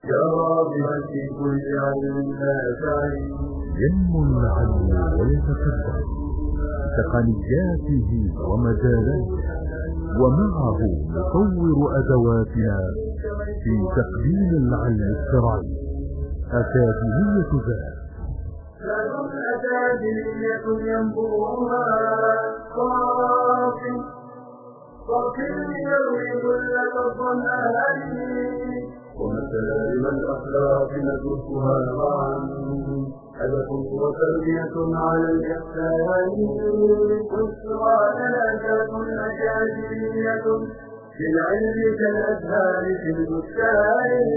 يا راغبا في كل علم نافع ينمو العلم ويتقدم بتقنياته ومجالاته، ومعه نطور أدواتنا في تقديم العلم الشرعي. أكاديمية ذات لهم أكاديمية ينبوها صافي يروي كل الظمآن، ومسالم الأخلاق ندرسها معا، هدف وتربية على الإحسان. بشرى لنا أكاديمية في العلم كالأزهار في البستان.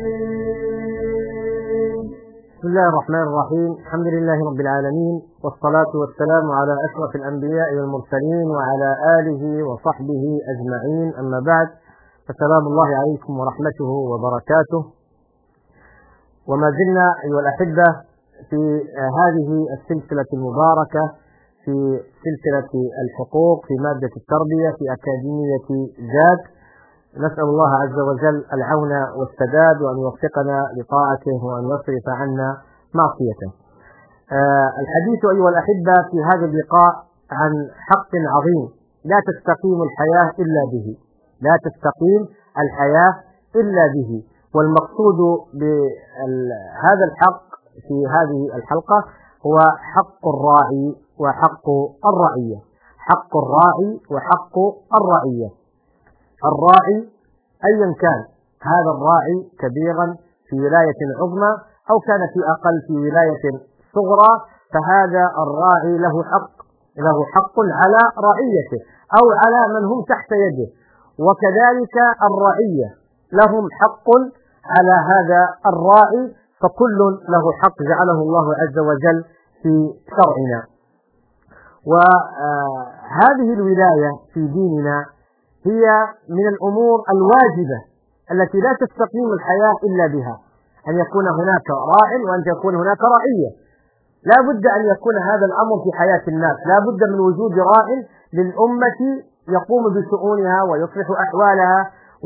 بسم الله الرحمن الرحيم. الحمد لله رب العالمين، والصلاة والسلام على أشرف الأنبياء والمرسلين وعلى آله وصحبه أجمعين، أما بعد، فسلام الله عليكم ورحمته وبركاته. وما زلنا أيها الأحبة في هذه السلسلة المباركة، في سلسلة الحقوق في مادة التربية في أكاديمية ذات. نسأل الله عز وجل العون والسداد، وأن يوفقنا لطاعته وأن يصرف عنا معصيته. الحديث أيها الأحبة في هذا اللقاء عن حق عظيم لا تستقيم الحياة إلا به، لا تستقيم الحياة إلا به. والمقصود بهذا الحق في هذه الحلقة هو حق الراعي وحق الرعية. حق الراعي وحق الرعية. الراعي أيا كان، هذا الراعي كبيرا في ولاية عظمى أو كان في أقل في ولاية صغرى، فهذا الراعي له حق على رعيته أو على من هم تحت يده، وكذلك الرعية لهم حق على هذا الراعي، فكل له حق جعله الله عز وجل في شرعنا. وهذه الولاية في ديننا هي من الأمور الواجبة التي لا تستقيم الحياة إلا بها، أن يكون هناك راع وأن تكون هناك رعية. لا بد أن يكون هذا الأمر في حياة الناس، لا بد من وجود راع للأمة يقوم بشؤونها ويصلح أحوالها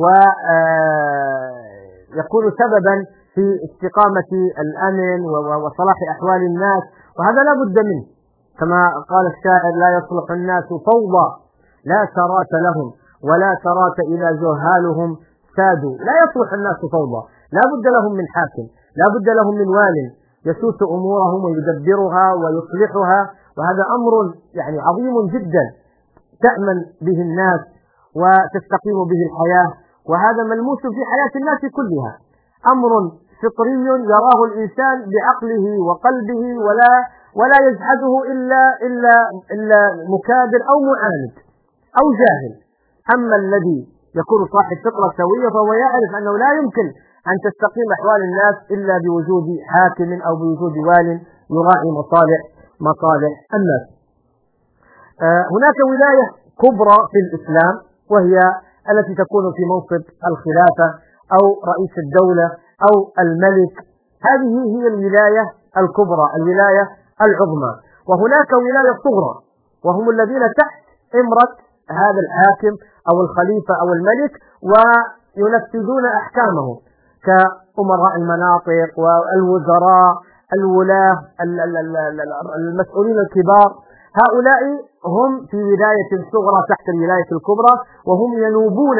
ويكون سببا في استقامة الأمن وصلاح أحوال الناس، وهذا لا بد منه. كما قال الشاعر: لا يصلح الناس فوضى لا ثرات لهم، ولا ثرات إذا جهالهم سادوا. لا يصلح الناس فوضى، لا بد لهم من حاكم، لا بد لهم من وال يسوس أمورهم ويدبرها ويصلحها، وهذا أمر يعني عظيم جدا تأمن به الناس وتستقيم به الحياة، وهذا ملموس في حياة الناس كلها، أمر فطري يراه الإنسان بعقله وقلبه ولا يجحده إلا مكابر أو معاند أو جاهل. أما الذي يكون صاحب فطرة سوية فهو يعرف أنه لا يمكن أن تستقيم أحوال الناس إلا بوجود حاكم أو بوجود وال يراعي مصالح الناس. هناك ولاية كبرى في الإسلام، وهي التي تكون في منصب الخلافة أو رئيس الدولة أو الملك. هذه هي الولاية الكبرى، الولاية العظمى. وهناك ولاية صغرى، وهم الذين تحت إمرة هذا الحاكم أو الخليفة أو الملك، وينفذون أحكامه كأمراء المناطق والوزراء، الولاة، المسؤولين الكبار. هؤلاء هم في ولاية صغرى تحت الولاية الكبرى، وهم ينوبون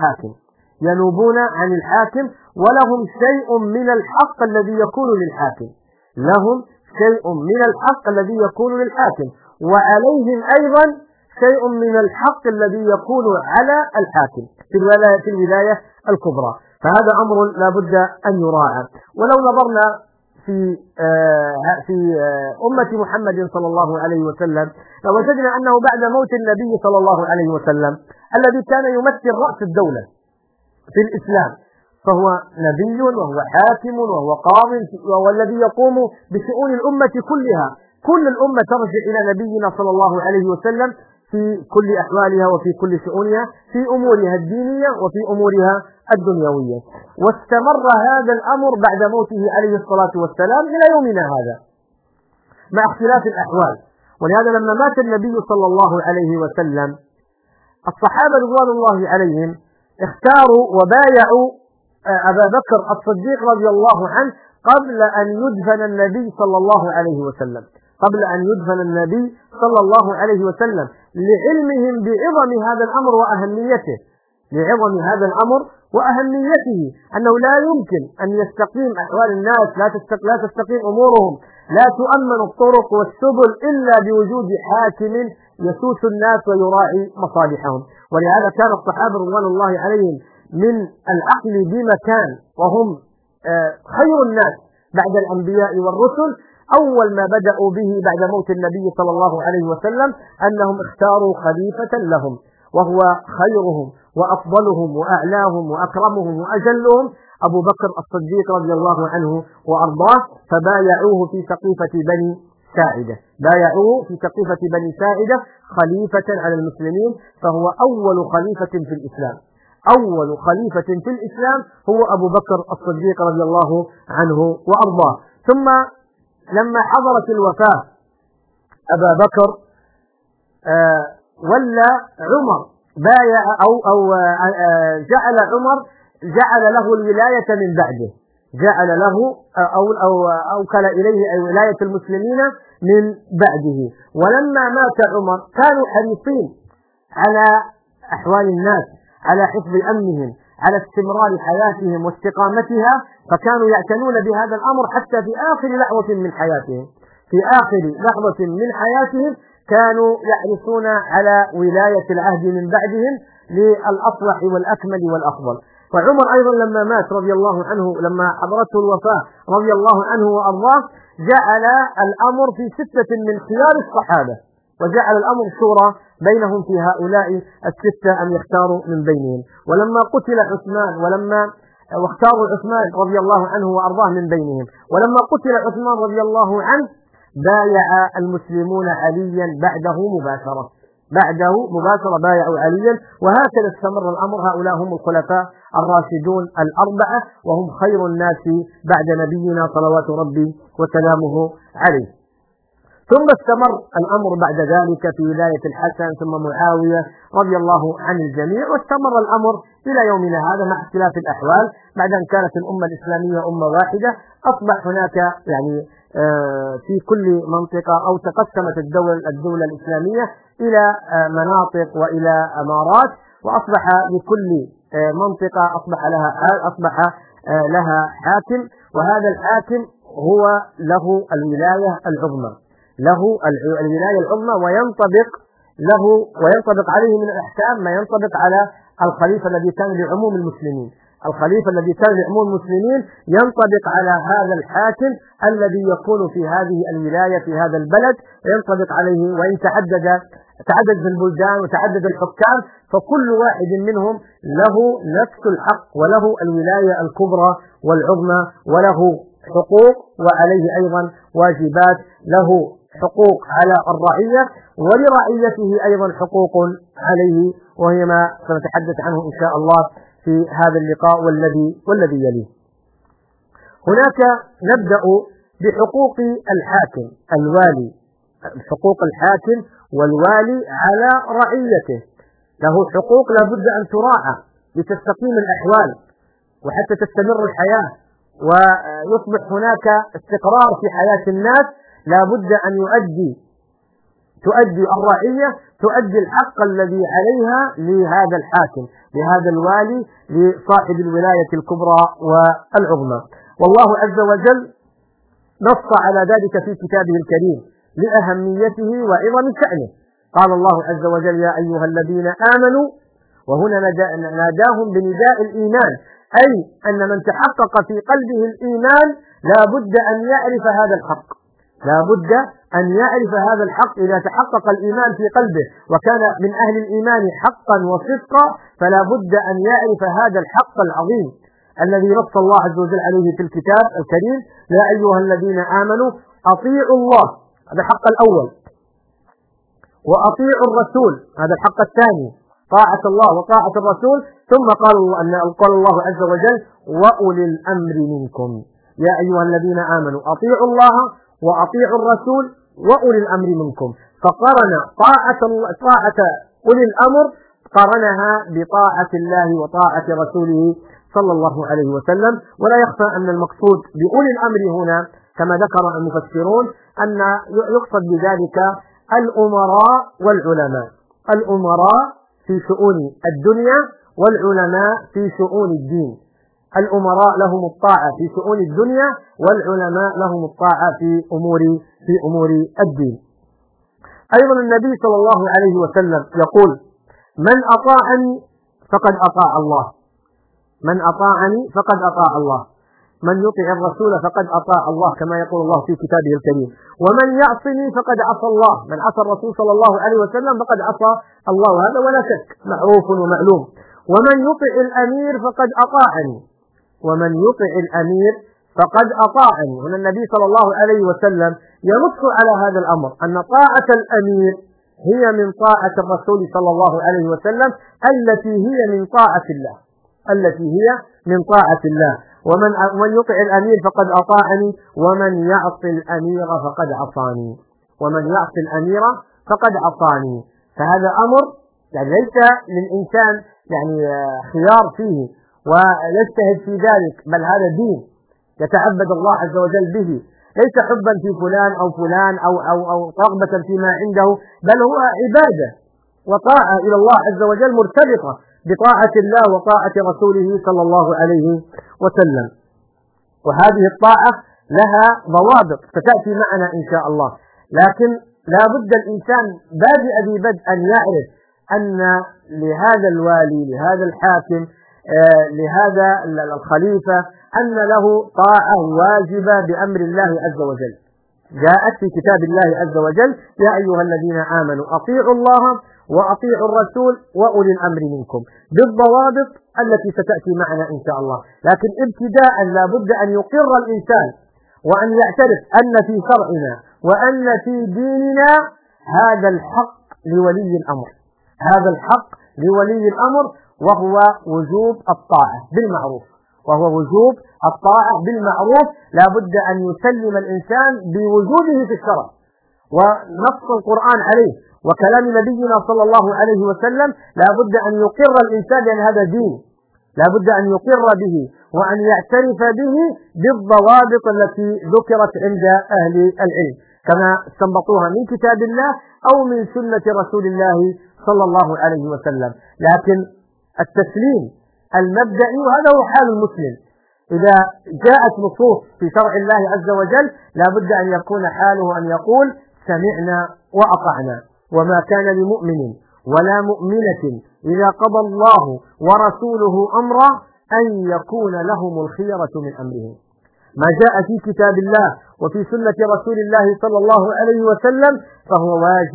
عن الحاكم، ولهم شيء من الحق الذي يكون للحاكم، وعليهم أيضا شيء من الحق الذي يكون على الحاكم في الولاية الكبرى. فهذا أمر لا بد أن يراعى. ولو نظرنا في أمة محمد صلى الله عليه وسلم لوجدنا أنه بعد موت النبي صلى الله عليه وسلم الذي كان يمثل رأس الدولة في الإسلام، فهو نبي وهو حاكم وهو قاض، وهو الذي يقوم بشؤون الأمة كلها. كل الأمة ترجع إلى نبينا صلى الله عليه وسلم في كل أحوالها وفي كل شؤونها، في أمورها الدينية وفي أمورها الدنيوية. واستمر هذا الأمر بعد موته عليه الصلاة والسلام إلى يومنا هذا مع اختلاف الأحوال. ولهذا لما مات النبي صلى الله عليه وسلم، الصحابة رضوان الله عليهم اختاروا وبايعوا أبا بكر الصديق رضي الله عنه قبل أن يدفن النبي صلى الله عليه وسلم، قبل أن يدفن النبي صلى الله عليه وسلم، لعلمهم بعظم هذا الأمر وأهميته، لعظم هذا الأمر وأهميته، أنه لا يمكن أن يستقيم أحوال الناس، لا تستقيم أمورهم، لا تؤمن الطرق والسبل إلا بوجود حاكم يسوس الناس ويراعي مصالحهم. ولهذا كان الصحابة رضوان الله عليهم من العقل بمكان، وهم خير الناس بعد الأنبياء والرسل. أول ما بدأوا به بعد موت النبي صلى الله عليه وسلم أنهم اختاروا خليفة لهم، وهو خيرهم وأفضلهم وأعلاهم وأكرمهم وأجلهم أبو بكر الصديق رضي الله عنه وأرضاه، فبايعوه في سقيفة بني ساعدة، بايعوه في سقيفة بني ساعدة خليفة على المسلمين، فهو أول خليفة في الإسلام، أول خليفة في الإسلام هو أبو بكر الصديق رضي الله عنه وأرضاه. ثم لما حضرت الوفاة أبا بكر ولى عمر، بايع جعل له الولاية من بعده، جعل له أوكل إليه ولاية المسلمين من بعده. ولما مات عمر كانوا حريصين على أحوال الناس، على حفظ أمنهم، على استمرار حياتهم واستقامتها، فكانوا يعتنون بهذا الأمر حتى في آخر لحظة من حياتهم، في آخر لحظة من حياتهم كانوا يحرصون على ولاية العهد من بعدهم للأصلح والأكمل والأفضل. فعمر أيضا لما مات رضي الله عنه، لما حضرته الوفاة رضي الله عنه وأرضاه، جعل الأمر في 6 من خيار الصحابة، وجعل الأمر شورى بينهم في هؤلاء 6 أن يختاروا من بينهم. ولما قتل عثمان، واختاروا عثمان رضي الله عنه وأرضاه من بينهم، ولما قتل عثمان رضي الله عنه بايع المسلمون عليا بعده مباشرة بايعوا عليا. وهكذا استمر الأمر. هؤلاء هم الخلفاء الراشدون الأربعة، وهم خير الناس بعد نبينا صلوات ربي وسلامه عليه. ثم استمر الأمر بعد ذلك في ولاية الحسن ثم معاوية رضي الله عن الجميع، واستمر الأمر إلى يومنا هذا مع اختلاف الأحوال. بعد أن كانت الأمة الإسلامية أمة واحدة، أصبح هناك في كل منطقة، أو تقسمت الدولة الإسلامية إلى مناطق وإلى أمارات، وأصبح لكل منطقة أصبح لها حاكم، وهذا الحاكم هو له الولاية العظمى، وينطبق عليه من الأحكام ما ينطبق على الخليفة الذي كان لعموم المسلمين. الخليفة الذي كان لعموم المسلمين ينطبق على هذا الحاكم الذي يكون في هذه الولاية في هذا البلد، ينطبق عليه. وإن تعدد البلدان وتعدد الحكام، فكل واحد منهم له نفس الحق، وله الولاية الكبرى والعظمى، وله حقوق وعليه أيضا واجبات، له حقوق على الرعية، ولرعيته أيضا حقوق عليه، وهي ما سنتحدث عنه إن شاء الله في هذا اللقاء والذي يليه. هناك نبدأ بحقوق الحاكم الوالي، حقوق الحاكم والوالي على رعيته. له حقوق لا بد أن تراعى لتستقيم الأحوال وحتى تستمر الحياة ويصبح هناك استقرار في حياة الناس. لا بد أن تؤدي الرعية، تؤدي الحق الذي عليها لهذا الحاكم، لهذا الوالي، لصاحب الولاية الكبرى والعظمى. والله عز وجل نص على ذلك في كتابه الكريم لأهميته وعظم شأنه. قال الله عز وجل: يا أيها الذين آمنوا، وهنا ناداهم بنداء الإيمان، أي أن من تحقق في قلبه الإيمان لا بد أن يعرف هذا الحق، لا بد أن يعرف هذا الحق. إذا تحقق الإيمان في قلبه وكان من أهل الإيمان حقا وصدقا، فلا بد أن يعرف هذا الحق العظيم الذي نص الله عز وجل عليه في الكتاب الكريم: يا أيها الذين آمنوا أطيعوا الله، هذا الحق الأول، وأطيعوا الرسول، هذا الحق الثاني، طاعة الله وطاعة الرسول. ثم قال الله عز وجل: وأولي الأمر منكم. يا أيها الذين آمنوا أطيعوا الله وأطيعوا الرسول وأولي الأمر منكم. فقرن طاعة أولي الأمر، قرنها بطاعة الله وطاعة رسوله صلى الله عليه وسلم. ولا يخفى أن المقصود بأولي الأمر هنا كما ذكر المفسرون أن يقصد بذلك الأمراء والعلماء، الأمراء في شؤون الدنيا والعلماء في شؤون الدين. الأمراء لهم الطاعة في شؤون الدنيا والعلماء لهم الطاعة في أمور الدين. أيضا النبي صلى الله عليه وسلم يقول: من أطاعني فقد أطاع الله، من أطاعني فقد أطاع الله، من يطع الرسول فقد أطاع الله كما يقول الله في كتابه الكريم، ومن يعصني فقد عصى الله، من عصى الرسول صلى الله عليه وسلم فقد عصى الله، هذا ولا شك معروف ومعلوم. ومن يطع الأمير فقد أطاعني، ومن يطع الأمير فقد أطاعني. هنا النبي صلى الله عليه وسلم ينص على هذا الأمر أن طاعة الأمير هي من طاعة الرسول صلى الله عليه وسلم التي هي من طاعة الله، التي هي من طاعة الله. ومن يطع الأمير فقد أطاعني، ومن يعصي الأمير فقد عصاني، ومن يعصي الأمير فقد عصاني. فهذا أمر يعني ليس للإنسان يعني خيار فيه ويجتهد في ذلك، بل هذا دين يتعبد الله عز وجل به، ليس حبا في فلان أو فلان أو رغبة فيما عنده، بل هو عبادة وطاعة إلى الله عز وجل مرتبطة بطاعة الله وطاعة رسوله صلى الله عليه وسلم. وهذه الطاعة لها ضوابط ستأتي معنا إن شاء الله، لكن لا بد الإنسان بادئ ببدء أن يعرف أن لهذا الوالي، لهذا الحاكم، لهذا الخليفة أن له طاعة واجبة بأمر الله عز وجل. جاءت في كتاب الله عز وجل: يا أيها الذين آمنوا أطيعوا الله وأطيعوا الرسول وأولي الأمر منكم، بالضوابط التي ستأتي معنا إن شاء الله. لكن ابتداء لا بد أن يقر الإنسان وأن يعترف أن في شرعنا وأن في ديننا هذا الحق لولي الأمر، هذا الحق لولي الأمر، وهو وجوب الطاعة بالمعروف، وهو وجوب الطاعة بالمعروف. لا بد أن يسلم الإنسان بوجوده في الشرع ونص القرآن عليه وكلام نبينا صلى الله عليه وسلم. لا بد أن يقر الإنسان لأن هذا دين، لا بد أن يقر به وأن يعترف به بالضوابط التي ذكرت عند أهل العلم كما استنبطوها من كتاب الله أو من سنة رسول الله صلى الله عليه وسلم. لكن التسليم المبدئي، وهذا هو حال المسلم، إذا جاءت نصوص في شرع الله عز وجل لا بد أن يكون حاله أن يقول: سمعنا وأطعنا. وما كان لمؤمن ولا مؤمنة إذا قضى الله ورسوله أمرا أن يكون لهم الخيرة من أمرهم. ما جاء في كتاب الله وفي سنة رسول الله صلى الله عليه وسلم فهو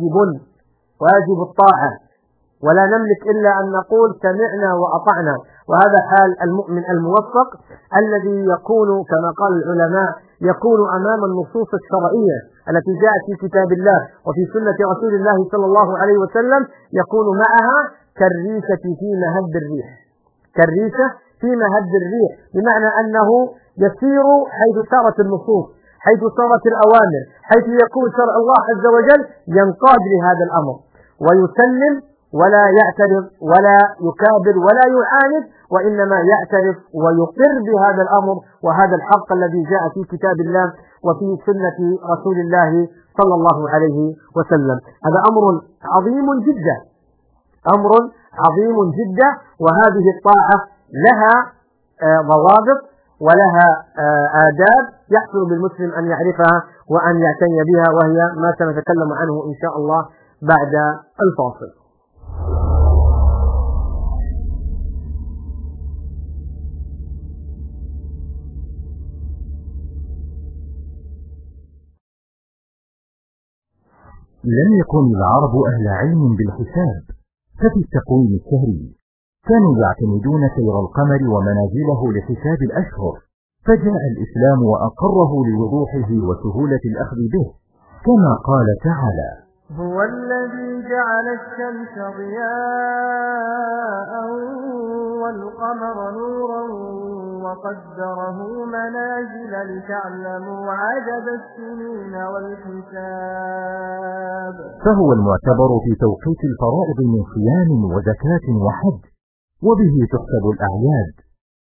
واجب الطاعة، ولا نملك إلا أن نقول سمعنا وأطعنا. وهذا حال المؤمن الموفق الذي يكون كما قال العلماء يكون أمام النصوص الشرعية التي جاءت في كتاب الله وفي سنة رسول الله صلى الله عليه وسلم، يكون معها كالريشة في مهب الريح، كالريشة في مهب الريح، بمعنى أنه يسير حيث سارت النصوص، حيث سارت الأوامر، حيث يكون شرع الله عز وجل ينقاد لهذا الأمر ويسلم ولا يعترض ولا يكابر ولا يعاند، وإنما يعترف ويقر بهذا الأمر وهذا الحق الذي جاء في كتاب الله وفي سنة رسول الله صلى الله عليه وسلم. هذا أمر عظيم جدا، أمر عظيم جدا. وهذه الطاعة لها ضوابط ولها آداب يحصل بالمسلم أن يعرفها وأن يعتني بها، وهي ما سنتكلم عنه إن شاء الله بعد الفاصل. لم يكن العرب أهل علم بالحساب، ففي التقويم الشهري كانوا يعتمدون سير القمر ومنازله لحساب الأشهر، فجاء الإسلام وأقره لوضوحه وسهولة الأخذ به، كما قال تعالى: هو الذي جعل الشمس ضياء والقمر نورا وقدره منازل لتعلموا عدد السنين والحساب. فهو المعتبر في توقيت الفرائض من صيام وزكاة وحج، وبه تحسب الأعياد،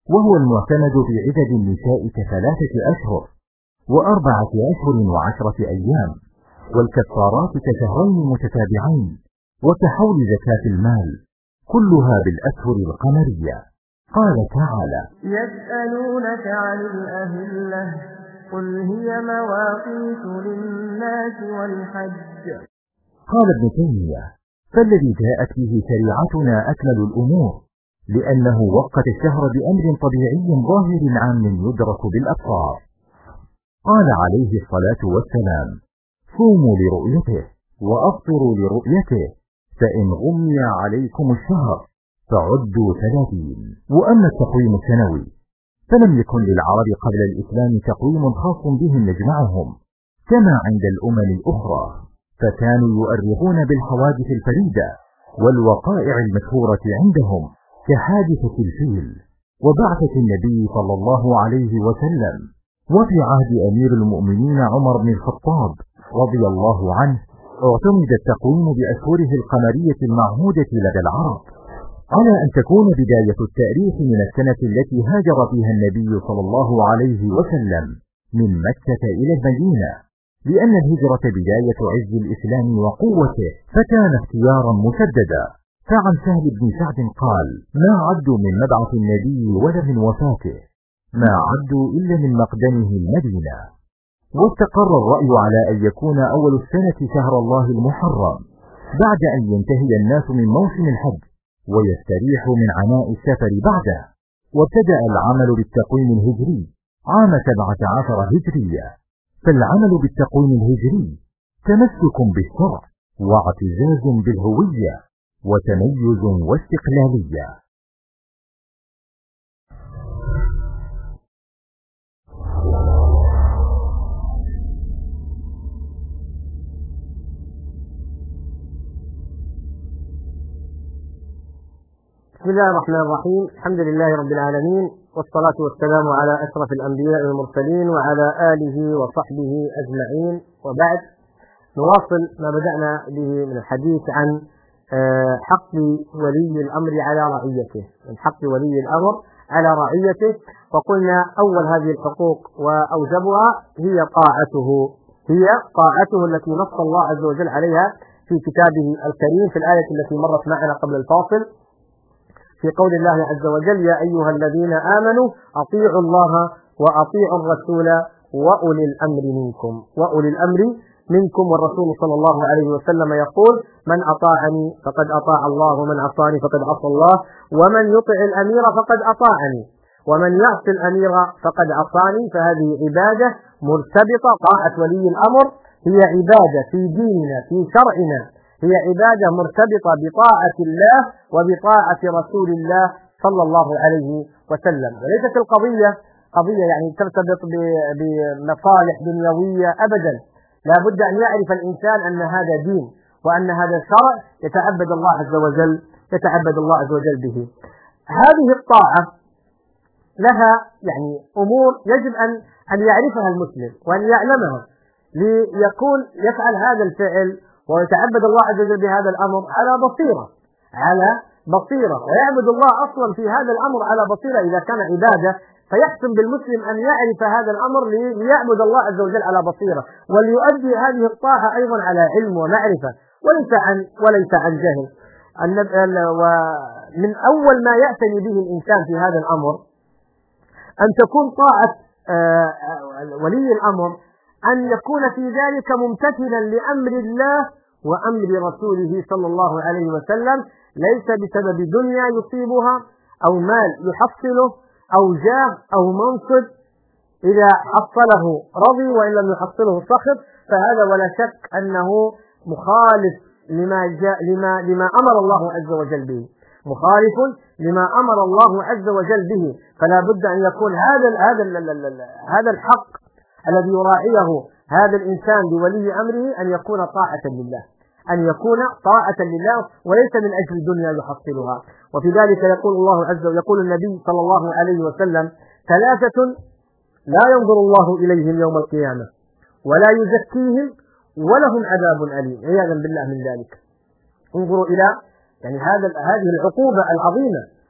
وهو المعتمد في عدد النساء ك3 أشهر و4 أشهر و10 أيام، والكفارات ك2 متتابعين، وكحول زكاة المال، كلها بالأشهر القمرية. قال تعالى: يسألونك عن الأهلة قل هي مواقيت للناس والحج. قال ابن تيمية: فالذي جاءت به شريعتنا أكمل الأمور، لأنه وقت الشهر بأمر طبيعي ظاهر عام يدرك بالأبصار. قال عليه الصلاة والسلام: صوموا لرؤيته وأفطروا لرؤيته، فإن غمي عليكم الشهر فعدوا 30. وأما التقويم السنوي فلم يكن للعرب قبل الإسلام تقويم خاص بهم يجمعهم كما عند الأمم الأخرى، فكانوا يؤرخون بالحوادث الفريدة والوقائع المشهورة عندهم كحادثة الفيل وبعثة النبي صلى الله عليه وسلم. وفي عهد أمير المؤمنين عمر بن الخطاب رضي الله عنه اعتمد التقويم بأشهره القمرية المعهودة لدى العرب، على أن تكون بداية التاريخ من السنة التي هاجر فيها النبي صلى الله عليه وسلم من مكة إلى المدينة، لأن الهجرة بداية عز الإسلام وقوته، فكان اختيارا مسددا. فعن سهل بن سعد قال: ما عدوا من مبعث النبي ولا من وفاته، ما عدوا إلا من مقدمه المدينة. واستقر الرأي على أن يكون أول السنة شهر الله المحرم، بعد أن ينتهي الناس من موسم الحج ويستريحوا من عناء السفر بعده. وابتدأ العمل بالتقويم الهجري عام 17 هجرية. فالعمل بالتقويم الهجري تمسك بالشرع واعتزاز بالهوية وتميز واستقلالية. بسم الله الرحمن الرحيم. الحمد لله رب العالمين، والصلاة والسلام على أشرف الأنبياء والمرسلين وعلى آله وصحبه أجمعين، وبعد. نواصل ما بدأنا به من الحديث عن حق ولي الأمر على رعيته، من حق ولي الأمر على رعيته. وقلنا أول هذه الحقوق وأوجبها هي طاعته التي نص الله عز وجل عليها في كتابه الكريم في الآية التي مرت معنا قبل الفاصل، في قول الله عز وجل: يا أيها الذين آمنوا أطيعوا الله وأطيعوا الرسول وأولي الأمر منكم. والرسول صلى الله عليه وسلم يقول: من أطاعني فقد أطاع الله، ومن عصاني فقد عصى الله، ومن يطع الأمير فقد أطاعني، ومن يعصي الأمير فقد عصاني. فهذه عبادة مرتبطة. طاعة ولي الأمر هي عبادة في ديننا في شرعنا، هي عبادة مرتبطة بطاعة الله وبطاعة رسول الله صلى الله عليه وسلم، وليست القضية قضية يعني ترتبط بمصالح دنيوية أبدا. لا بد أن يعرف الإنسان أن هذا دين وأن هذا شرع يتعبد الله عز وجل به. هذه الطاعة لها يعني أمور يجب أن يعرفها المسلم وأن يعلمها ليكون يفعل هذا الفعل ويتعبد الله عز وجل بهذا الأمر على بصيرة، ويعبد الله أصلا في هذا الأمر على بصيرة. إذا كان عبادة فيحسن بالمسلم أن يعرف هذا الأمر ليعبد الله عز وجل على بصيرة، وليؤدي هذه الطاعة أيضا على علم ومعرفة وليس عن جهل. ومن أول ما يعتني به الإنسان في هذا الأمر أن تكون طاعة ولي الأمر، أن يكون في ذلك ممتثلا لأمر الله وأمر رسوله صلى الله عليه وسلم، ليس بسبب دنيا يصيبها أو مال يحصله أو جاه أو منصب، إذا حصله رضي وإن لم يحصله سخط، فهذا ولا شك أنه مخالف لما أمر الله عز وجل به، مخالف لما أمر الله عز وجل به. فلا بد أن يكون هذا الحق الذي يراعيه هذا الإنسان بولي أمره أن يكون طاعة لله وليس من أجل الدنيا يحصلها. وفي ذلك يقول النبي صلى الله عليه وسلم: 3 لا ينظر الله إليهم يوم القيامة ولا يزكيهم ولهم عذاب أليم. عياذا بالله من ذلك. انظروا إلى يعني هذه العقوبة العظيمة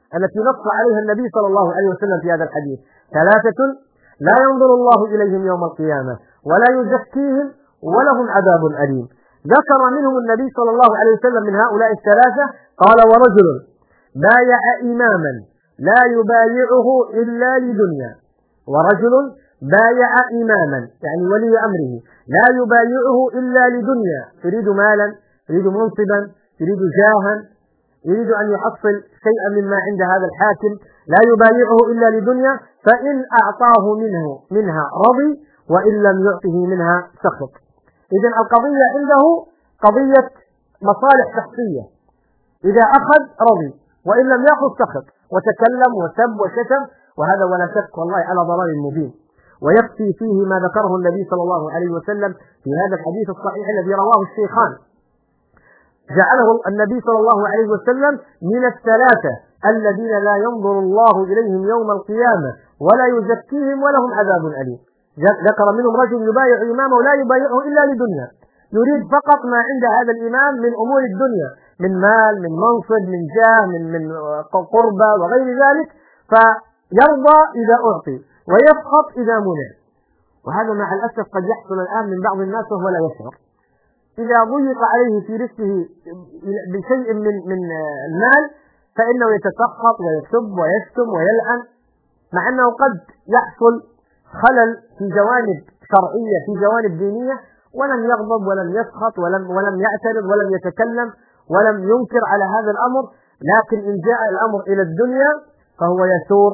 التي نص عليها النبي صلى الله عليه وسلم في هذا الحديث: 3 لا ينظر الله إليهم يوم القيامة ولا يزكيهم ولهم عذاب أليم. ذكر منهم النبي صلى الله عليه وسلم من هؤلاء ال3 قال: ورجل بايع إماما لا يبايعه إلا لدنيا. ورجل بايع إماما يعني ولي أمره لا يبايعه إلا لدنيا، يريد مالا، يريد منصبا، يريد جاها، يريد أن يحصل شيئا مما عند هذا الحاكم، لا يبايعه إلا لدنيا، فإن أعطاه منها رضي وإن لم يعطه منها سخط. إذن القضية عنده قضية مصالح شخصية، إذا أخذ رضي وإن لم يأخذ سخط وتكلم وسب وشتم، وهذا ولا شك والله على ضلال مبين. ويكفي فيه ما ذكره النبي صلى الله عليه وسلم في هذا الحديث الصحيح الذي رواه الشيخان، جعله النبي صلى الله عليه وسلم من ال3 الذين لا ينظر الله إليهم يوم القيامة ولا يزكيهم ولهم عذاب أليم. ذكر منهم رجل يبايع إمامه ولا يبايعه إلا لدنيا، يريد فقط ما عند هذا الإمام من أمور الدنيا، من مال، من منصب، من جاه، من قربة وغير ذلك، فيرضى إذا أعطي ويسخط إذا منع. وهذا مع الأسف قد يحصل الآن من بعض الناس وهو لا يشعر. إذا ضيق عليه في رزقه بشيء من المال فإنه يتسخط ويسب ويشتم ويلعن، مع أنه قد يحصل خلل في جوانب شرعية في جوانب دينية، ولم يغضب ولم يسخط ولم يعترض ولم يتكلم ولم ينكر على هذا الأمر. لكن إن جاء الأمر إلى الدنيا فهو يثور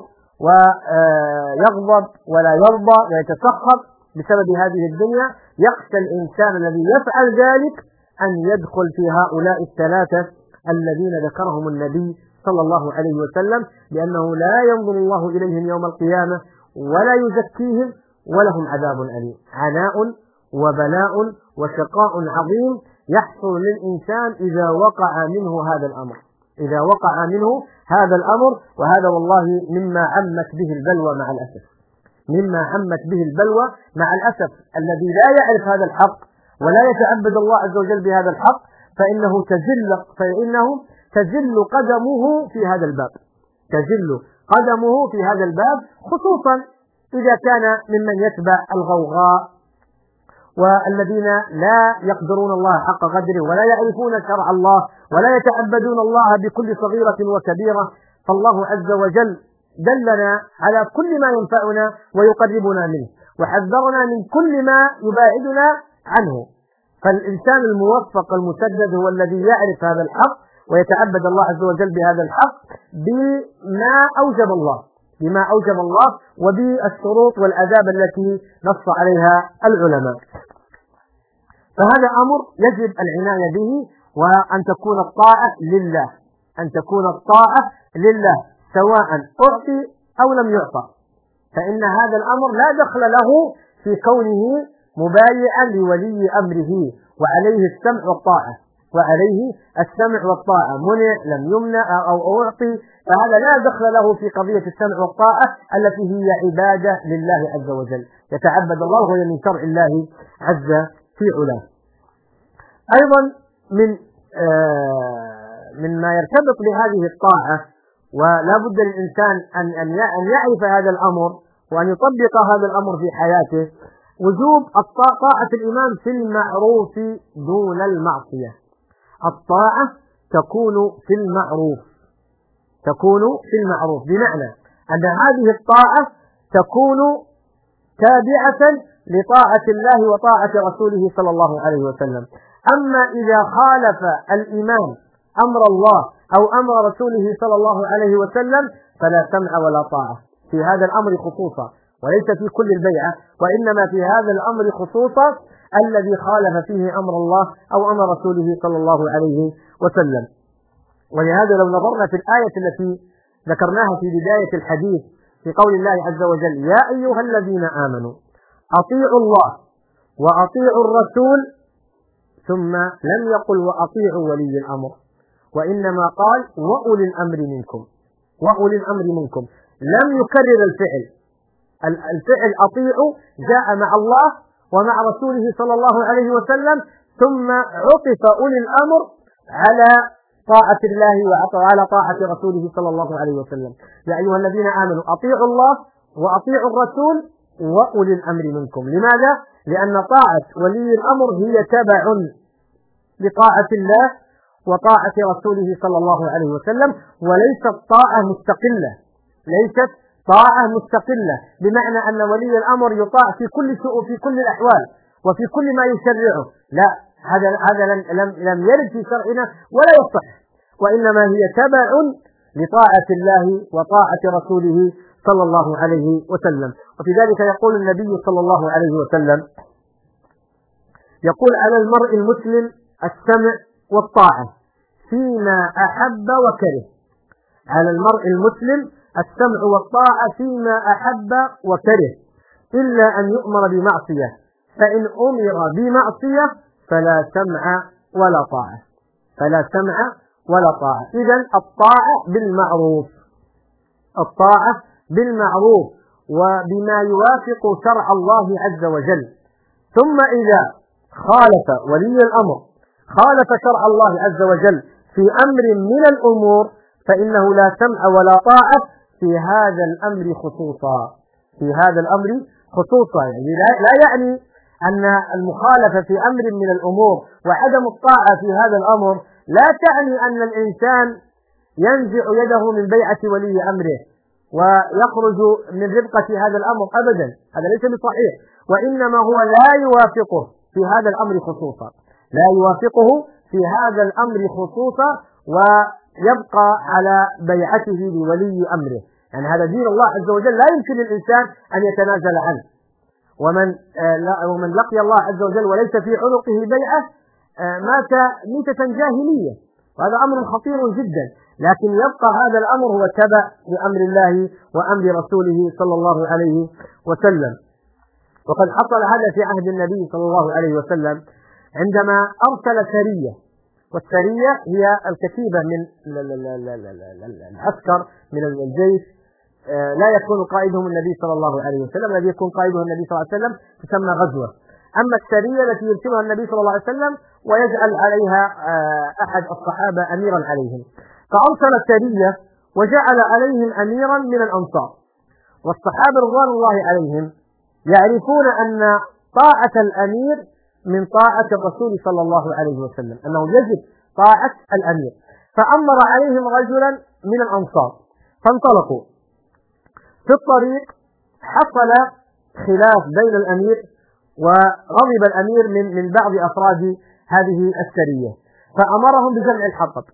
ويغضب ولا يرضى ويتسخط بسبب هذه الدنيا. يخشى الإنسان الذي يفعل ذلك أن يدخل في هؤلاء ال3 الذين ذكرهم النبي صلى الله عليه وسلم، لأنه لا ينظر الله إليهم يوم القيامة ولا يزكيهم ولهم عذاب أليم. عناء وبلاء وشقاء عظيم يحصل للإنسان إذا وقع منه هذا الأمر، إذا وقع منه هذا الأمر. وهذا والله مما عمت به البلوى مع الأسف، مما عمت به البلوى مع الأسف. الذي لا يعرف هذا الحق ولا يتعبد الله عز وجل بهذا الحق فإنه تزل قدمه في هذا الباب، تزل قدمه في هذا الباب، خصوصا إذا كان ممن يتبع الغوغاء والذين لا يقدرون الله حق قدره ولا يعرفون شرع الله ولا يتعبدون الله بكل صغيرة وكبيرة. فالله عز وجل دلنا على كل ما ينفعنا ويقربنا منه، وحذرنا من كل ما يباعدنا عنه. فالإنسان الموفق المسدد هو الذي يعرف هذا الحق ويتعبد الله عز وجل بهذا الحق بما أوجب الله وبالشروط والآداب التي نص عليها العلماء. فهذا أمر يجب العناية به، وأن تكون الطاعة لله، أن تكون الطاعة لله سواء أعطي أو لم يعطى، فإن هذا الأمر لا دخل له في كونه مبايعا لولي أمره، وعليه السمع والطاعة، منع لم يمنع أو أعطي، فهذا لا دخل له في قضية السمع والطاعة التي هي عبادة لله عز وجل، يتعبد الله وهي من شرع الله عز في علاه. أيضا مما يرتبط بهذه الطاعة، ولا بد للإنسان أن يعرف هذا الأمر وأن يطبق هذا الأمر في حياته، وجوب طاعة الإمام في المعروف دون المعصية. الطاعة تكون في المعروف بمعنى أن هذه الطاعة تكون تابعة لطاعة الله وطاعة رسوله صلى الله عليه وسلم. أما إذا خالف الإمام أمر الله أو أمر رسوله صلى الله عليه وسلم فلا سمع ولا طاعة في هذا الأمر خصوصا، وليس في كل البيعة، وإنما في هذا الأمر خصوصا الذي خالف فيه أمر الله أو أمر رسوله صلى الله عليه وسلم. ولهذا لو نظرنا في الآية التي ذكرناها في بداية الحديث في قول الله عز وجل: يا أيها الذين آمنوا أطيعوا الله وأطيعوا الرسول، ثم لم يقل وأطيعوا ولي الأمر، وإنما قال وأولي الأمر منكم، لم يكرر الفعل أطيعوا جاء مع الله ومع رسوله صلى الله عليه وسلم، ثم عطف أولي الأمر على طاعة الله وعلى طاعة رسوله صلى الله عليه وسلم. يا أيها الذين آمنوا أطيعوا الله وأطيعوا الرسول وأولي الأمر منكم. لماذا؟ لأن طاعة ولي الأمر هي تبع لطاعة الله وطاعة رسوله صلى الله عليه وسلم، وليست طاعة مستقلة، ليست طاعة مستقلة، بمعنى أن ولي الأمر يطاع في كل شيء وفي كل الأحوال وفي كل ما يشرعه. لا، هذا لم يرد في شرعنا ولا يصح، وإنما هي تبع لطاعة الله وطاعة رسوله صلى الله عليه وسلم. وفي ذلك يقول النبي صلى الله عليه وسلم، يقول: على المرء المسلم السمع والطاعة فيما أحب وكره. على المرء المسلم السمع والطاعة فيما أحب وكره، إلا أن يؤمر بمعصية، فإن أمر بمعصية فلا سمع ولا طاعة، فلا سمع ولا طاعة. إذن الطاعة بالمعروف، الطاعة بالمعروف وبما يوافق شرع الله عز وجل. ثم إذا خالف ولي الأمر، خالف شرع الله عز وجل في أمر من الأمور، فإنه لا سمع ولا طاعة في هذا الأمر خصوصا، في هذا الأمر خصوصا. يعني لا يعني أن المخالفة في أمر من الأمور وعدم الطاعة في هذا الأمر لا تعني أن الإنسان ينزع يده من بيعة ولي أمره ويخرج من ربقة هذا الأمر أبدا، هذا ليس بصحيح، وإنما هو لا يوافقه في هذا الأمر خصوصا، لا يوافقه في هذا الأمر خصوصا، ويبقى على بيعته لولي أمره. يعني هذا دين الله عز وجل، لا يمكن للإنسان أن يتنازل عنه. ومن لقي الله عز وجل وليس في عنقه بيعة مات ميتة جاهلية، وهذا أمر خطير جدا. لكن يبقى هذا الأمر هو تبع لأمر الله وأمر رسوله صلى الله عليه وسلم. وقد حصل هذا في عهد النبي صلى الله عليه وسلم عندما أرسل سرية، والسرية هي الكتيبة من العسكر من الجيش، لا يكون قائدهم النبي صلى الله عليه وسلم، الذي يكون قائده النبي صلى الله عليه وسلم تسمى غزوة. أما السرية التي يرسلها النبي صلى الله عليه وسلم ويجعل عليها أحد الصحابة أميرا عليهم. فأرسل السرية وجعل عليهم أميرا من الأنصار، والصحابة رضوان الله عليهم يعرفون أن طاعة الأمير من طاعة الرسول صلى الله عليه وسلم، أنه يجب طاعة الأمير. فأمر عليهم رجلا من الأنصار فانطلقوا. في الطريق حصل خلاف بين الأمير، وغضب الأمير من بعض أفراد هذه السرية، فأمرهم بجمع الحطب،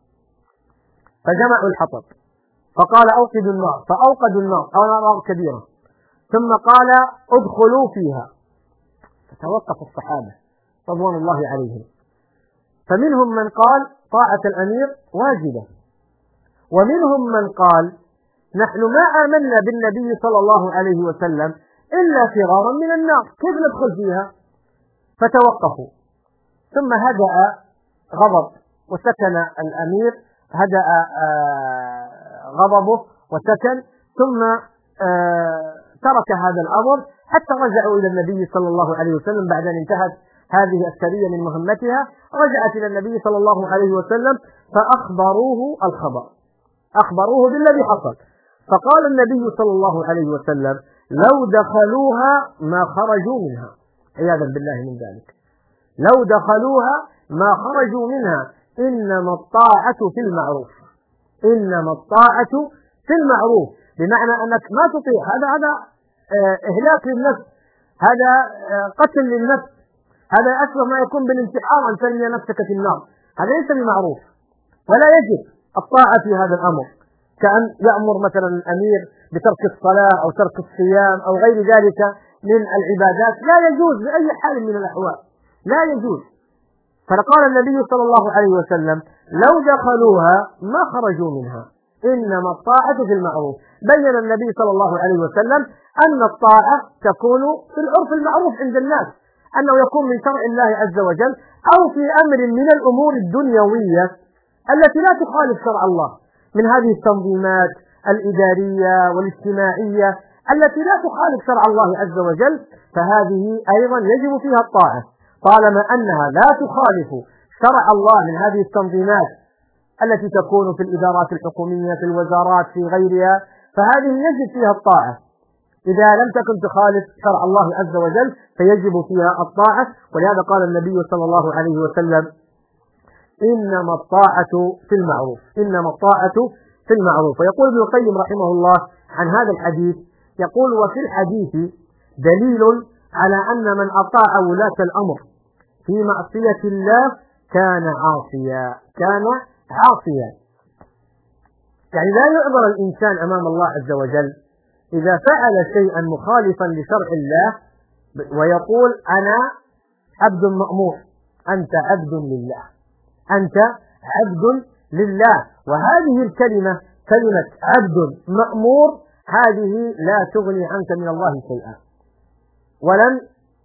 فجمعوا الحطب، فقال: أوقدوا النار، فأوقدوا النار، أو نار كبيرة، ثم قال: ادخلوا فيها. فتوقف الصحابة رضوان الله عليهم، فمنهم من قال طاعة الأمير واجبة، ومنهم من قال نحن ما آمنا بالنبي صلى الله عليه وسلم إلا فرارا من النار، كيف ندخل فيها؟ فتوقفوا، ثم هدأ غضب وسكن الأمير، هدأ غضبه وسكن، ثم ترك هذا الأمر حتى رجعوا إلى النبي صلى الله عليه وسلم بعد أن انتهت هذه السرية من مهمتها. رجعت إلى النبي صلى الله عليه وسلم فأخبروه الخبر، أخبروه بالذي حصل. فقال النبي صلى الله عليه وسلم: لو دخلوها ما خرجوا منها، عياذا بالله من ذلك، لو دخلوها ما خرجوا منها، إنما الطاعة في المعروف، إنما الطاعة في المعروف، بمعنى أنك ما تطيع، هذا إهلاك للنفس، هذا قتل للنفس، هذا أشبه ما يكون بالانتحار أن ترمي نفسك في النار، هذا ليس بمعروف، ولا يجب الطاعة في هذا الأمر، كأن يأمر مثلا الأمير بترك الصلاة أو ترك الصيام أو غير ذلك من العبادات، لا يجوز بأي حال من الأحوال، لا يجوز. فقال النبي صلى الله عليه وسلم: لو دخلوها ما خرجوا منها، إنما الطاعة في المعروف. بين النبي صلى الله عليه وسلم أن الطاعة تكون في العرف المعروف عند الناس، أنه يكون من شرع الله عز وجل أو في أمر من الأمور الدنيوية التي لا تخالف شرع الله، من هذه التنظيمات الإدارية والاجتماعية التي لا تخالف شرع الله عز وجل، فهذه أيضا يجب فيها الطاعة طالما أنها لا تخالف شرع الله من هذه التنظيمات التي تكون في الإدارات الحكومية في الوزارات في غيرها، فهذه يجب فيها الطاعة إذا لم تكن تخالف شرع الله عز وجل فيجب فيها الطاعة. ولهذا قال النبي صلى الله عليه وسلم إنما الطاعة في المعروف، إنما الطاعة في المعروف. ويقول ابن القيم رحمه الله عن هذا الحديث، يقول وفي الحديث دليل على أن من أطاع ولاة الأمر في معصية الله كان عاصيا، كان عاصيا. يعني لا يعذر الإنسان أمام الله عز وجل إذا فعل شيئا مخالفا لشرع الله ويقول أنا عبد مأمور، أنت عبد لله، أنت عبد لله. وهذه الكلمة كلمة عبد مأمور هذه لا تغني عنك من الله شيئا، ولن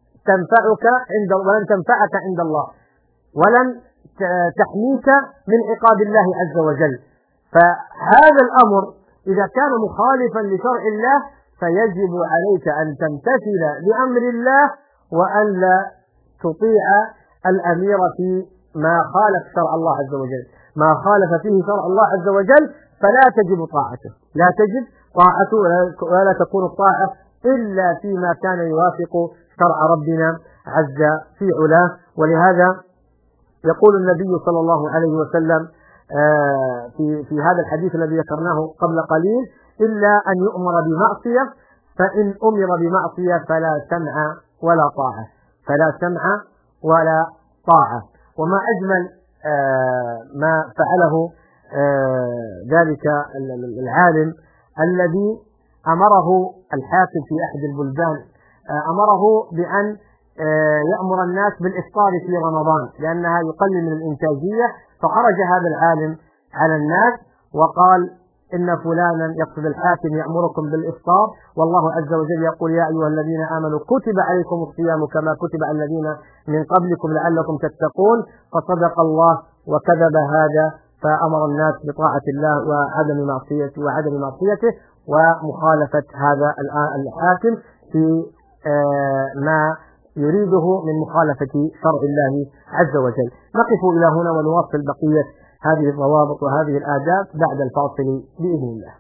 تنفعك عند الله، ولن تحميك من عقاب الله عز وجل. فهذا الأمر إذا كان مخالفا لشرع الله فيجب عليك أن تمتثل لأمر الله وأن لا تطيع الأمير في ما خالف شرع الله عز وجل. ما خالف فيه شرع الله عز وجل فلا تجب طاعته، لا تجب طاعته، ولا تكون الطاعة إلا فيما كان يوافق شرع ربنا عز في علاه. ولهذا يقول النبي صلى الله عليه وسلم في هذا الحديث الذي ذكرناه قبل قليل إلا أن يؤمر بمعصية، فإن أمر بمعصية فلا سمع ولا طاعة، فلا سمع ولا طاعة. وما أجمل ما فعله ذلك العالم الذي أمره الحاكم في أحد البلدان، أمره بأن يأمر الناس بالإفطار في رمضان لأنها يقلل من الإنتاجية. فخرج هذا العالم على الناس وقال إن فلانا يقصد الحاكم يأمركم بالإفطار، والله عز وجل يقول يا أيها الذين آمنوا كتب عليكم الصيام كما كتب على الذين من قبلكم لعلكم تتقون. فصدق الله وكذب هذا، فأمر الناس بطاعة الله وعدم معصيته ومخالفة هذا الحاكم في ما يريده من مخالفة شرع الله عز وجل. نقف إلى هنا ونواصل بقية هذه الضوابط وهذه الآداب بعد الفاصل بإذن الله.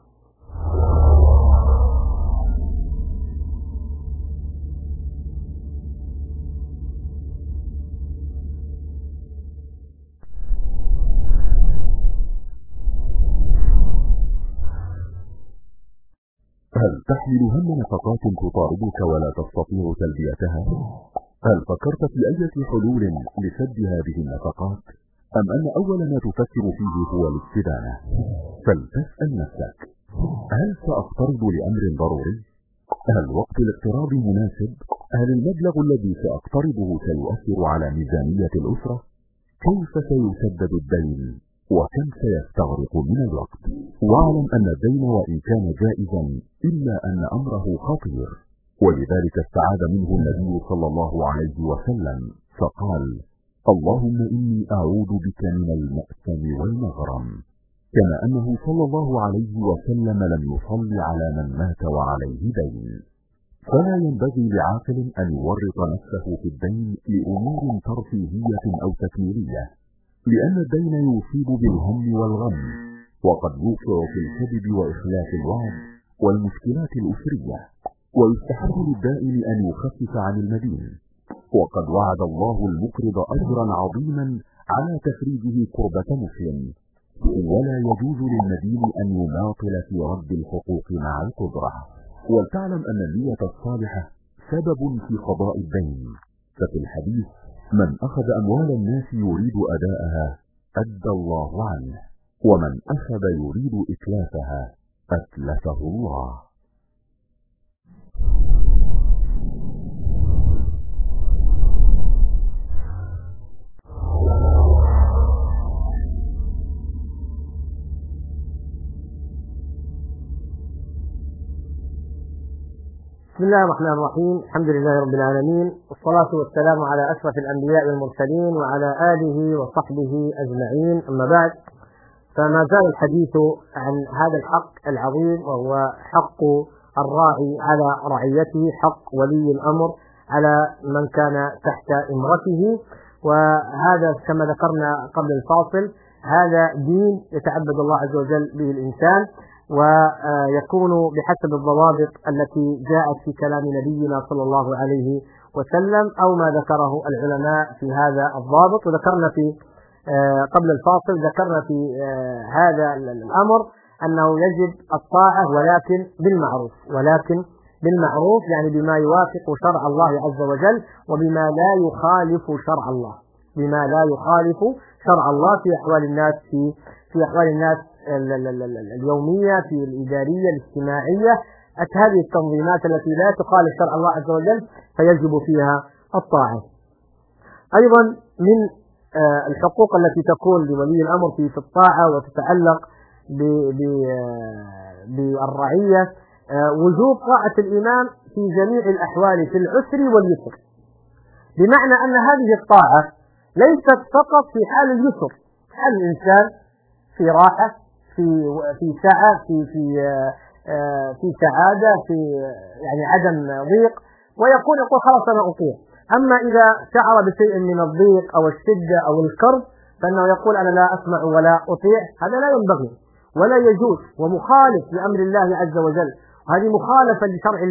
هل تحمل هم نفقات تطاردك ولا تستطيع تلبيتها؟ هل فكرت في أي حلول لسد هذه النفقات؟ أم أن أول ما تفكر فيه هو الاستدانة؟ فلتسأل نفسك، هل سأقترض لأمر ضروري؟ هل وقت الاقتراض مناسب؟ هل المبلغ الذي سأقترضه سيؤثر على ميزانية الأسرة؟ كيف سيسدد الدين؟ وكم سيستغرق من الوقت؟ واعلم أن الدين وإن كان جائزا إلا أن أمره خطير، ولذلك استعاذ منه النبي صلى الله عليه وسلم فقال اللهم إني أعوذ بك من المأثم والمغرم. كما أنه صلى الله عليه وسلم لم يصلي على من مات وعليه دين. فلا ينبغي لعاقل أن يورط نفسه في الدين لأمور ترفيهية أو تكميلية، لأن الدين يصيب بالهم والغم، وقد يوقع في الكذب وإخلاف الوعد والمشكلات الأسرية. ويستحب للدائن أن يخفف عن المدين، وقد وعد الله المقرض أجرا عظيما على تفريجه كربة مسلم. ولا يجوز للمدين أن يماطل في رد الحقوق مع القدرة. ولتعلم أن النية الصالحة سبب في قضاء الدين. ففي الحديث من أخذ أموال الناس يريد أداءها أدى الله عنه، ومن أخذ يريد إتلافها أتلفه الله. بسم الله الرحمن الرحيم. الحمد لله رب العالمين، والصلاة والسلام على أشرف الأنبياء والمرسلين وعلى آله وصحبه أجمعين. أما بعد، فما زال الحديث عن هذا الحق العظيم، وهو حق الراعي على رعيته، حق ولي الأمر على من كان تحت إمرته. وهذا كما ذكرنا قبل الفاصل هذا دين يتعبد الله عز وجل به الإنسان، ويكون بحسب الضوابط التي جاءت في كلام نبينا صلى الله عليه وسلم أو ما ذكره العلماء في هذا الضابط. وذكرنا في قبل الفاصل ذكرنا في هذا الأمر أنه يجب الطاعة ولكن بالمعروف، يعني بما يوافق شرع الله عز وجل وبما لا يخالف شرع الله، في أحوال الناس في أحوال الناس اليومية، في الإدارية الاجتماعية، هذه التنظيمات التي لا تخالف شرع الله عز وجل فيجب فيها الطاعة. أيضا من الحقوق التي تكون لولي الأمر في الطاعة وتتعلق بالرعية وجوب طاعة الإمام في جميع الأحوال في العسر واليسر، بمعنى أن هذه الطاعة ليست فقط في حال اليسر، حال الإنسان في راحة، في سعة، في سعادة، في يعني عدم ضيق، ويقول خلاص أنا أطيع. أما إذا شعر بشيء من الضيق أو الشدة أو الكرب فإنه يقول أنا لا أسمع ولا أطيع. هذا لا ينبغي ولا يجوز، ومخالف لأمر الله عز وجل، هذه مخالفة لشرع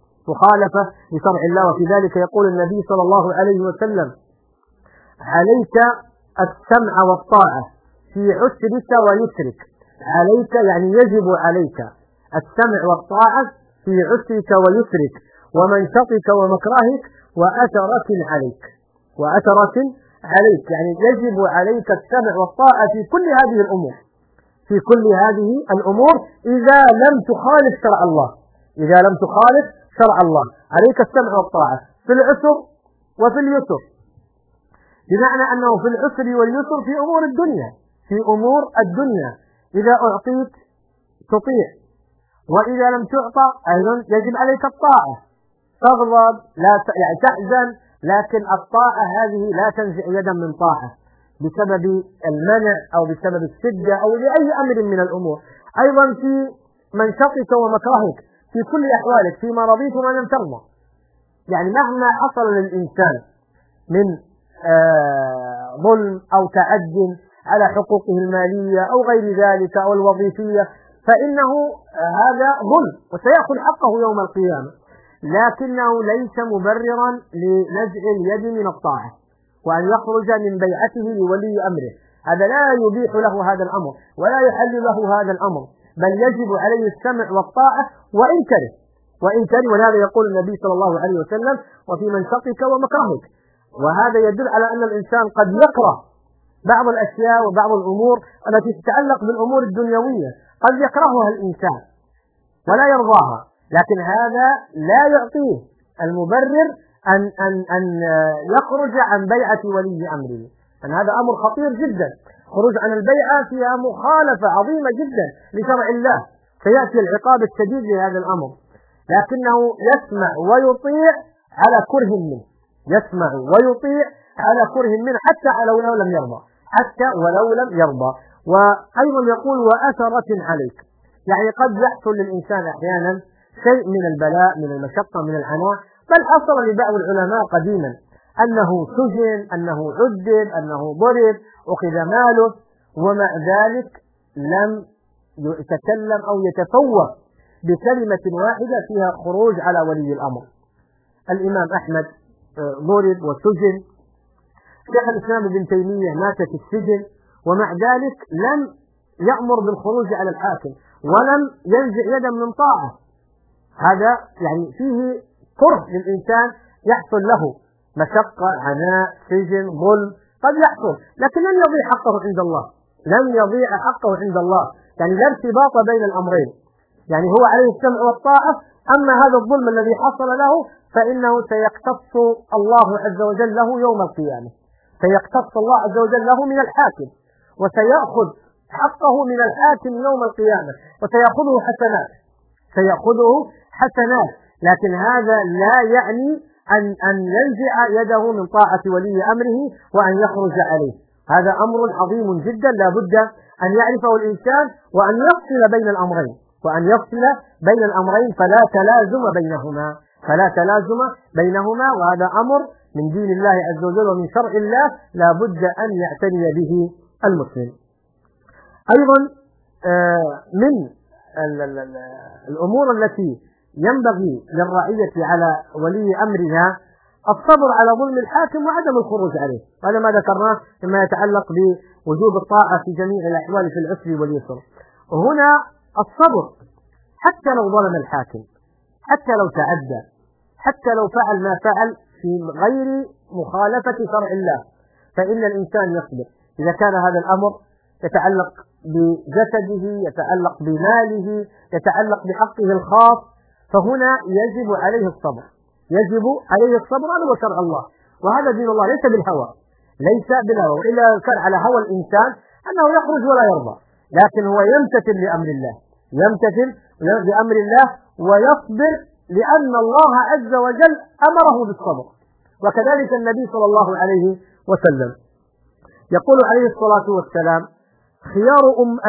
الله، وفي ذلك يقول النبي صلى الله عليه وسلم عليك السمع والطاعة في عسرك ويسرك. عليك يعني يجب عليك السمع والطاعة في عسرك ويسرك ومنشطك ومكرهك وأثرة عليك، يعني يجب عليك السمع والطاعة في كل هذه الأمور إذا لم تخالف شرع الله. عليك السمع والطاعة في العسر وفي اليسر، بمعنى أنه في العسر واليسر في أمور الدنيا إذا أعطيت تطيع، وإذا لم تعطى أيضا يجب عليك الطاعة. تغضب يعني تحزن، لكن الطاعة هذه لا تنزع يدا من طاعة بسبب المنع أو بسبب الشدة أو لأي أمر من الأمور. أيضا في منشطك ومكرهك في كل أحوالك، فيما رضيت وما لم ترضى، يعني مهما حصل للإنسان من ظلم أو تعد على حقوقه المالية أو غير ذلك أو الوظيفية فإنه هذا ظلم وسيأخذ حقه يوم القيامة، لكنه ليس مبررا لنزع اليد من الطاعة وأن يخرج من بيعته لولي أمره. هذا لا يبيح له هذا الأمر ولا يحل له هذا الأمر، بل يجب عليه السمع والطاعة وإن كره. ولهذا يقول النبي صلى الله عليه وسلم وفي منشطك ومكرهك. وهذا يدل على أن الإنسان قد يكره بعض الأشياء وبعض الأمور التي تتعلق بالأمور الدنيوية، قد يكرهها الإنسان ولا يرضاها، لكن هذا لا يعطيه المبرر أن يخرج عن بيعة ولي أمره. أن هذا أمر خطير جدا، خروج عن البيعة فيها مخالفة عظيمة جدا لشرع الله، سيأتي العقاب الشديد لهذا الأمر، لكنه يسمع ويطيع على كره منه حتى ولو لم يرضى. وأيضا يقول وأثرة عليك، يعني قد يحصل للإنسان أحيانا شيء من البلاء، من المشقة، من العناء، بل حصل لبعض العلماء قديما أنه سجن، أنه عذب، أنه ضرب، أخذ ماله، ومع ذلك لم يتكلم أو يتفوه بكلمة واحدة فيها خروج على ولي الأمر. الإمام أحمد ضرب وسجن، شيخ الإسلام ابن تيمية مات في السجن، ومع ذلك لم يأمر بالخروج على الحاكم ولم ينزع يدا من طاعة. هذا يعني فيه كره للإنسان، يحصل له مشقة، عناء، سجن، ظلم، قد يحصل، لكن لن يضيع حقه عند الله، يعني لا ارتباط بين الأمرين، يعني هو عليه السمع والطاعة. أما هذا الظلم الذي حصل له فإنه سيقتص الله عز وجل له يوم القيامة، سيقتص الله عز وجل له من الحاكم، وسيأخذ حقه من الحاكم يوم القيامة، وسيأخذه حسنات، لكن هذا لا يعني أن ينزع يده من طاعة ولي أمره وأن يخرج عليه. هذا أمر عظيم جدا لا بد أن يعرفه الإنسان، وأن يفصل بين الأمرين فلا تلازم بينهما، وهذا أمر من دين الله عز وجل ومن شرع الله لا بد أن يعتني به المسلم. أيضا من الأمور التي ينبغي للرعية على ولي أمرها الصبر على ظلم الحاكم وعدم الخروج عليه. هذا ما ذكرناه مما يتعلق بوجوب الطاعة في جميع الأحوال في العسر واليسر. وهنا الصبر حتى لو ظلم الحاكم، حتى لو تعدى، حتى لو فعل ما فعل في غير مخالفة شرع الله، فإن الإنسان يصبر. إذا كان هذا الأمر يتعلق بجسده، يتعلق بماله، يتعلق بحقه الخاص، فهنا يجب عليه الصبر، يجب عليه الصبر. هذا هو شرع الله، وهذا دين الله، ليس بالهوى، ليس بالهوى. وإلا كان على هوى الإنسان أنه يخرج ولا يرضى، لكن هو يمتثل لأمر الله، يمتثل لأمر الله ويصبر لأن الله عز وجل أمره بالصبر. وكذلك النبي صلى الله عليه وسلم يقول عليه الصلاة والسلام: خيار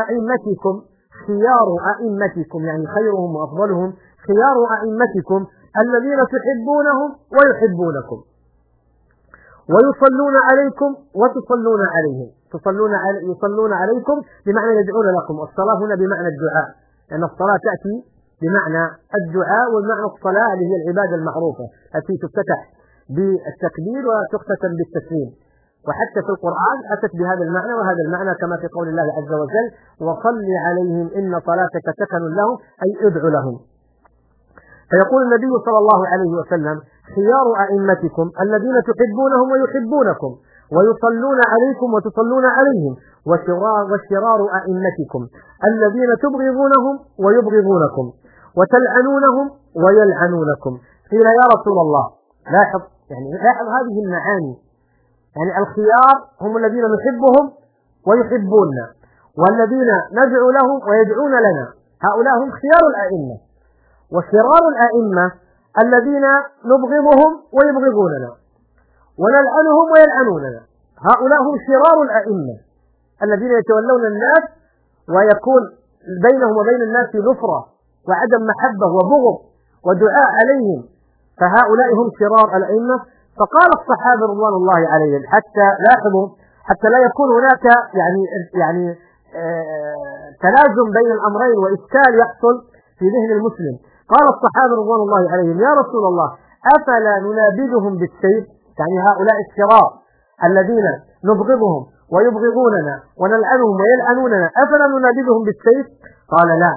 أئمتكم يعني خيرهم وأفضلهم خيار أئمتكم الذين تحبونهم ويحبونكم ويصلون عليكم وتصلون عليهم. يصلون عليكم بمعنى يدعون لكم، والصلاة هنا بمعنى الدعاء، لأن الصلاة تأتي بمعنى الدعاء، والمعنى الصلاة اللي هي العبادة المعروفة التي تفتتح بالتكبير وتختتم بالتسليم. وحتى في القرآن أتت بهذا المعنى، وهذا المعنى كما في قول الله عز وجل: وصل عليهم إن صلاتك سكن لهم، أي ادع لهم. فيقول النبي صلى الله عليه وسلم: خيار أئمتكم الذين تحبونهم ويحبونكم ويصلون عليكم وتصلون عليهم، وشرار أئمتكم الذين تبغضونهم ويبغضونكم وتلعنونهم ويلعنونكم. قيل: يا رسول الله، لاحظ هذه المعاني، يعني الخيار هم الذين نحبهم ويحبوننا، والذين ندعو لهم ويدعون لنا، هؤلاء هم خيار الأئمة. وشرار الأئمة الذين نبغضهم ويبغضوننا ونلعنهم ويلعنوننا، هؤلاء هم شرار الأئمة الذين يتولون الناس ويكون بينهم وبين الناس نفرة وعدم محبة وبغض ودعاء عليهم، فهؤلاء هم شرار الأئمة. فقال الصحابة رضوان الله عليهم، حتى لاحظوا، حتى لا يكون هناك يعني تلازم بين الأمرين وإشكال يحصل في ذهن المسلم، قال الصحابة رضوان الله عليهم: يا رسول الله، أفلا ننابذهم بالسيف؟ يعني هؤلاء الشرار الذين نبغضهم ويبغضوننا ونلعنهم ويلعنوننا، أفلا ننابذهم بالسيف؟ قال: لا.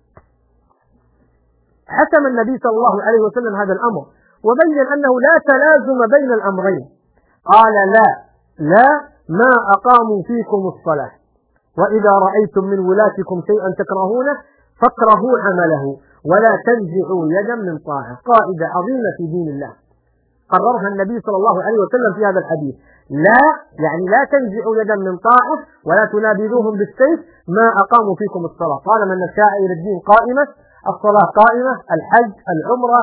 حسم النبي صلى الله عليه وسلم هذا الأمر وبين أنه لا تلازم بين الأمرين. قال: لا ما أقاموا فيكم الصلاة، وإذا رأيتم من ولاتكم شيئا تكرهونه فاكرهوا عمله ولا تنزعوا يدا من طاعة. قاعدة عظيمة في دين الله قررها النبي صلى الله عليه وسلم في هذا الحديث. لا يعني لا تنزعوا يدا من طاعة ولا تنابذوهم بالسيف ما أقاموا فيكم الصلاة. قال: من شعائر الدين قائمة، الصلاة قائمة، الحج، العمرة،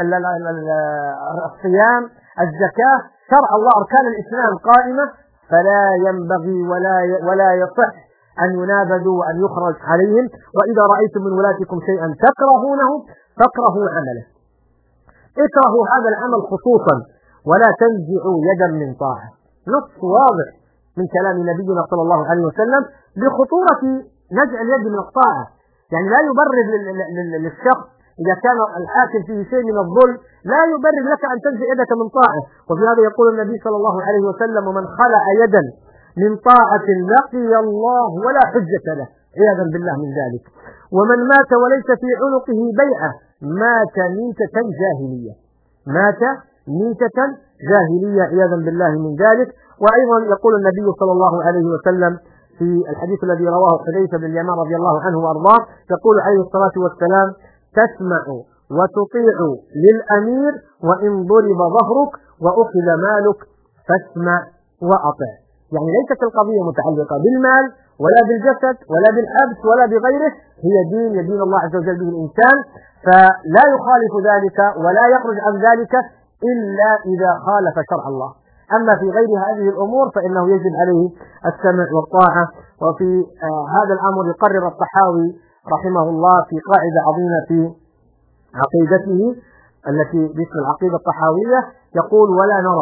الصيام، الزكاة، شرع الله، أركان الإسلام قائمة، فلا ينبغي ولا يصح أن ينابذوا وأن يخرج عليهم. وإذا رأيتم من ولاتكم شيئا تكرهونه فاكرهوا عمله، اكرهوا هذا العمل خصوصا، ولا تنزعوا يدا من طاعة. نص واضح من كلام نبينا صلى الله عليه وسلم بخطورة نزع اليد من الطاعة. يعني لا يبرر للشخص إذا كان الحاكم فيه شيء من الظلم، لا يبرر لك أن تنزع يدك من طاعة. وفي هذا يقول النبي صلى الله عليه وسلم: ومن خلع يدا من طاعة لقي الله ولا حجة له، عياذا بالله من ذلك. ومن مات وليس في عنقه بيعة مات ميتة جاهلية، مات ميتة جاهلية، عياذا بالله من ذلك. وأيضا يقول النبي صلى الله عليه وسلم في الحديث الذي رواه حذيفة بن اليمان رضي الله عنه وأرضاه، يقول عليه الصلاة والسلام: تسمع وتطيع للأمير وإن ضرب ظهرك وأخذ مالك فاسمع وأطع. يعني ليست القضية متعلقة بالمال ولا بالجسد ولا بالحبس ولا بغيره، هي دين الله عز وجل به الإنسان، فلا يخالف ذلك ولا يخرج عن ذلك إلا إذا خالف شرع الله. أما في غير هذه الأمور فإنه يجب عليه السمع والطاعة. وفي هذا الأمر يقرر الطحاوي رحمه الله في قاعدة عظيمة في عقيدته التي باسم العقيدة الطحاوية، يقول: ولا نرى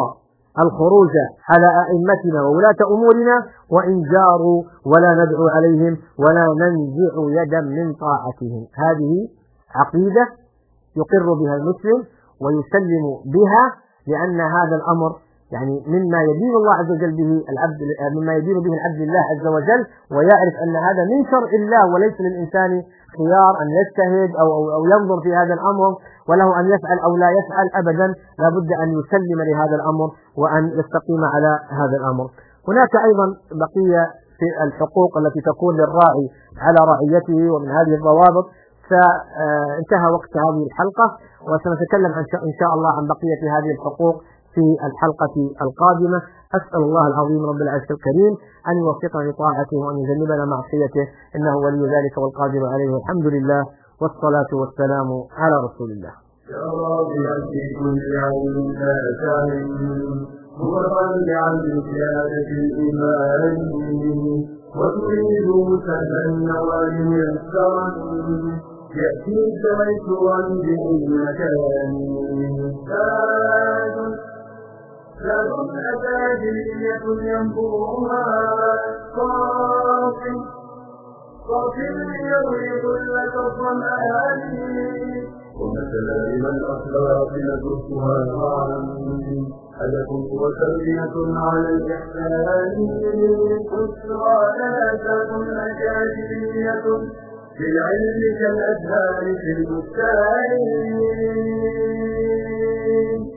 الخروج على أئمتنا وولاة أمورنا وإن جاروا ولا ندعو عليهم ولا ننزع يدا من طاعتهم. هذه عقيدة يقر بها المسلم ويسلم بها، لأن هذا الأمر يعني مما يدين الله عز وجل به العبد، مما يدين به العبد الله عز وجل، ويعرف أن هذا من شرع الله، وليس للإنسان خيار أن يجتهد أو ينظر في هذا الأمر وله أن يفعل أو لا يفعل أبدا، لا بد أن يسلم لهذا الأمر وأن يستقيم على هذا الأمر. هناك أيضا بقية في الحقوق التي تكون للراعي على رعيته، ومن هذه الضوابط فانتهى وقت هذه الحلقة، وسنتكلم إن شاء الله عن بقية هذه الحقوق في الحلقة القادمة. أسأل الله العظيم رب العرش الكريم أن يوفقنا لطاعته وأن يجنبنا معصيته، إنه ولي ذلك والقادر عليه، والحمد لله والصلاة والسلام على رسول الله. يا راضيا في كل يوم لا تعلم هو راضيا بزيادة الإيمان وتريد سهلا النوال ميسرا يأتيك ميسورا بأي مكان زاد أكاديمية ينبوها صافي يروي كل الظمآن ومسالم الأخلاق ندرسها معا هدف وتربية على الإحسان أسرى آثار أكاديمية بالعلم كالأزهار في البستان.